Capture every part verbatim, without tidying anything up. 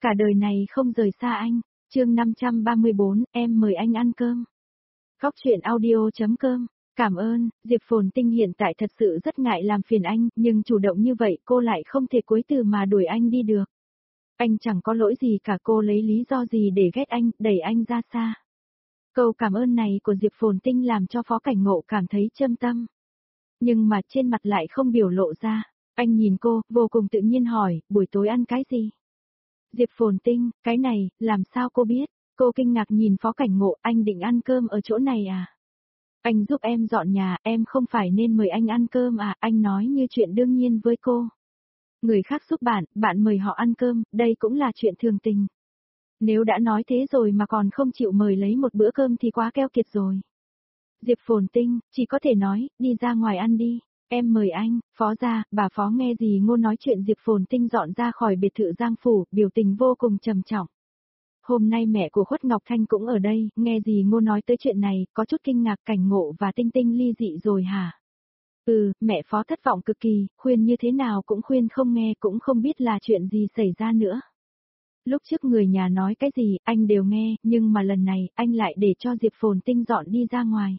cả đời này không rời xa anh. Chương năm trăm ba mươi bốn, em mời anh ăn cơm. Góc truyện audio.com. Cảm ơn, Diệp Phồn Tinh hiện tại thật sự rất ngại làm phiền anh, nhưng chủ động như vậy cô lại không thể cuối từ mà đuổi anh đi được. Anh chẳng có lỗi gì cả, cô lấy lý do gì để ghét anh, đẩy anh ra xa. Câu cảm ơn này của Diệp Phồn Tinh làm cho Phó Cảnh Ngộ cảm thấy châm tâm. Nhưng mà trên mặt lại không biểu lộ ra. Anh nhìn cô, vô cùng tự nhiên hỏi, buổi tối ăn cái gì? Diệp Phồn Tinh, cái này, làm sao cô biết? Cô kinh ngạc nhìn Phó Cảnh Ngộ, anh định ăn cơm ở chỗ này à? Anh giúp em dọn nhà, em không phải nên mời anh ăn cơm à? Anh nói như chuyện đương nhiên với cô. Người khác giúp bạn, bạn mời họ ăn cơm, đây cũng là chuyện thường tình. Nếu đã nói thế rồi mà còn không chịu mời lấy một bữa cơm thì quá keo kiệt rồi. Diệp Phồn Tinh, chỉ có thể nói, đi ra ngoài ăn đi. Em mời anh, Phó gia, bà Phó nghe gì Ngô nói chuyện Diệp Phồn Tinh dọn ra khỏi biệt thự Giang Phủ, biểu tình vô cùng trầm trọng. Hôm nay mẹ của Khuất Ngọc Thanh cũng ở đây, nghe gì Ngô nói tới chuyện này, có chút kinh ngạc. Cảnh Ngộ và Tinh Tinh ly dị rồi hả? Ừ, mẹ Phó thất vọng cực kỳ, khuyên như thế nào cũng khuyên không nghe, cũng không biết là chuyện gì xảy ra nữa. Lúc trước người nhà nói cái gì, anh đều nghe, nhưng mà lần này, anh lại để cho Diệp Phồn Tinh dọn đi ra ngoài.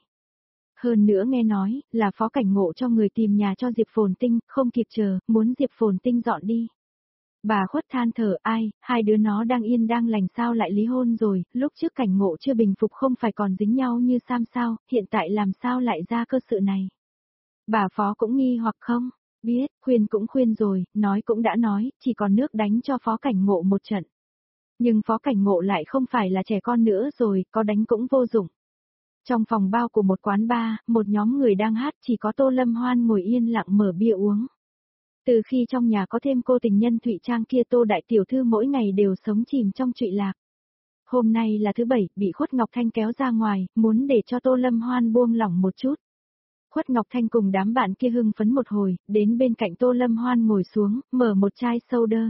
Hơn nữa nghe nói, là Phó Cảnh Ngộ cho người tìm nhà cho Diệp Phồn Tinh, không kịp chờ, muốn Diệp Phồn Tinh dọn đi. Bà Khuất than thở, ai, hai đứa nó đang yên đang lành sao lại lý hôn rồi, lúc trước Cảnh Ngộ chưa bình phục không phải còn dính nhau như Sam sao, hiện tại làm sao lại ra cơ sự này. Bà Phó cũng nghi hoặc không, biết, khuyên cũng khuyên rồi, nói cũng đã nói, chỉ còn nước đánh cho Phó Cảnh Ngộ một trận. Nhưng Phó Cảnh Ngộ lại không phải là trẻ con nữa rồi, có đánh cũng vô dụng. Trong phòng bao của một quán bar, một nhóm người đang hát, chỉ có Tô Lâm Hoan ngồi yên lặng mở bia uống. Từ khi trong nhà có thêm cô tình nhân Thụy Trang kia, Tô đại tiểu thư mỗi ngày đều sống chìm trong trụy lạc. Hôm nay là thứ bảy, bị Khuất Ngọc Thanh kéo ra ngoài, muốn để cho Tô Lâm Hoan buông lỏng một chút. Khuất Ngọc Thanh cùng đám bạn kia hưng phấn một hồi, đến bên cạnh Tô Lâm Hoan ngồi xuống, mở một chai soda.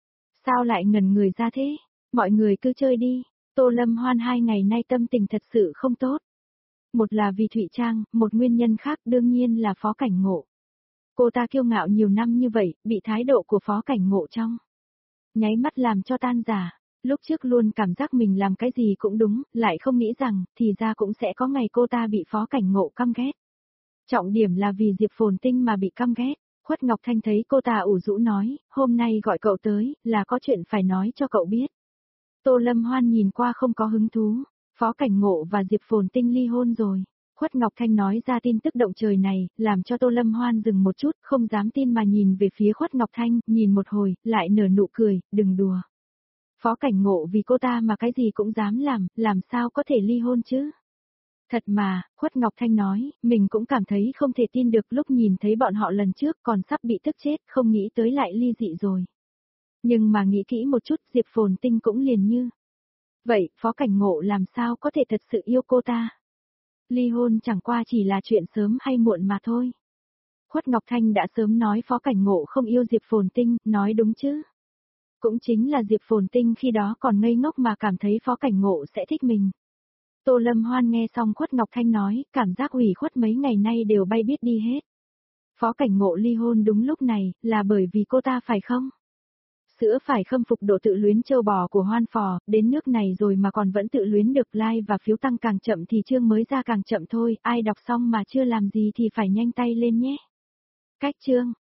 Sao lại ngẩn người ra thế? Mọi người cứ chơi đi. Tô Lâm Hoan hai ngày nay tâm tình thật sự không tốt. Một là vì Thụy Trang, một nguyên nhân khác đương nhiên là Phó Cảnh Ngộ. Cô ta kiêu ngạo nhiều năm như vậy, bị thái độ của Phó Cảnh Ngộ trong nháy mắt làm cho tan rã. Lúc trước luôn cảm giác mình làm cái gì cũng đúng, lại không nghĩ rằng, thì ra cũng sẽ có ngày cô ta bị Phó Cảnh Ngộ căm ghét. Trọng điểm là vì Diệp Phồn Tinh mà bị căm ghét. Khuất Ngọc Thanh thấy cô ta ủ rũ nói, hôm nay gọi cậu tới, là có chuyện phải nói cho cậu biết. Tô Lâm Hoan nhìn qua không có hứng thú. Phó Cảnh Ngộ và Diệp Phồn Tinh ly hôn rồi. Khuất Ngọc Thanh nói ra tin tức động trời này, làm cho Tô Lâm Hoan dừng một chút, không dám tin mà nhìn về phía Khuất Ngọc Thanh, nhìn một hồi, lại nở nụ cười, đừng đùa. Phó Cảnh Ngộ vì cô ta mà cái gì cũng dám làm, làm sao có thể ly hôn chứ? Thật mà, Khuất Ngọc Thanh nói, mình cũng cảm thấy không thể tin được lúc nhìn thấy bọn họ lần trước còn sắp bị tức chết, không nghĩ tới lại ly dị rồi. Nhưng mà nghĩ kỹ một chút, Diệp Phồn Tinh cũng liền như. Vậy, Phó Cảnh Ngộ làm sao có thể thật sự yêu cô ta? Ly hôn chẳng qua chỉ là chuyện sớm hay muộn mà thôi. Khuất Ngọc Thanh đã sớm nói Phó Cảnh Ngộ không yêu Diệp Phồn Tinh, nói đúng chứ. Cũng chính là Diệp Phồn Tinh khi đó còn ngây ngốc mà cảm thấy Phó Cảnh Ngộ sẽ thích mình. Tô Lâm Hoan nghe xong Khuất Ngọc Thanh nói, cảm giác ủy khuất mấy ngày nay đều bay biết đi hết. Phó Cảnh Ngộ ly hôn đúng lúc này, là bởi vì cô ta phải không? Sữa phải khâm phục độ tự luyến châu bò của Hoan Phò, đến nước này rồi mà còn vẫn tự luyến được like và phiếu tăng càng chậm thì chương mới ra càng chậm thôi, ai đọc xong mà chưa làm gì thì phải nhanh tay lên nhé. Cách chương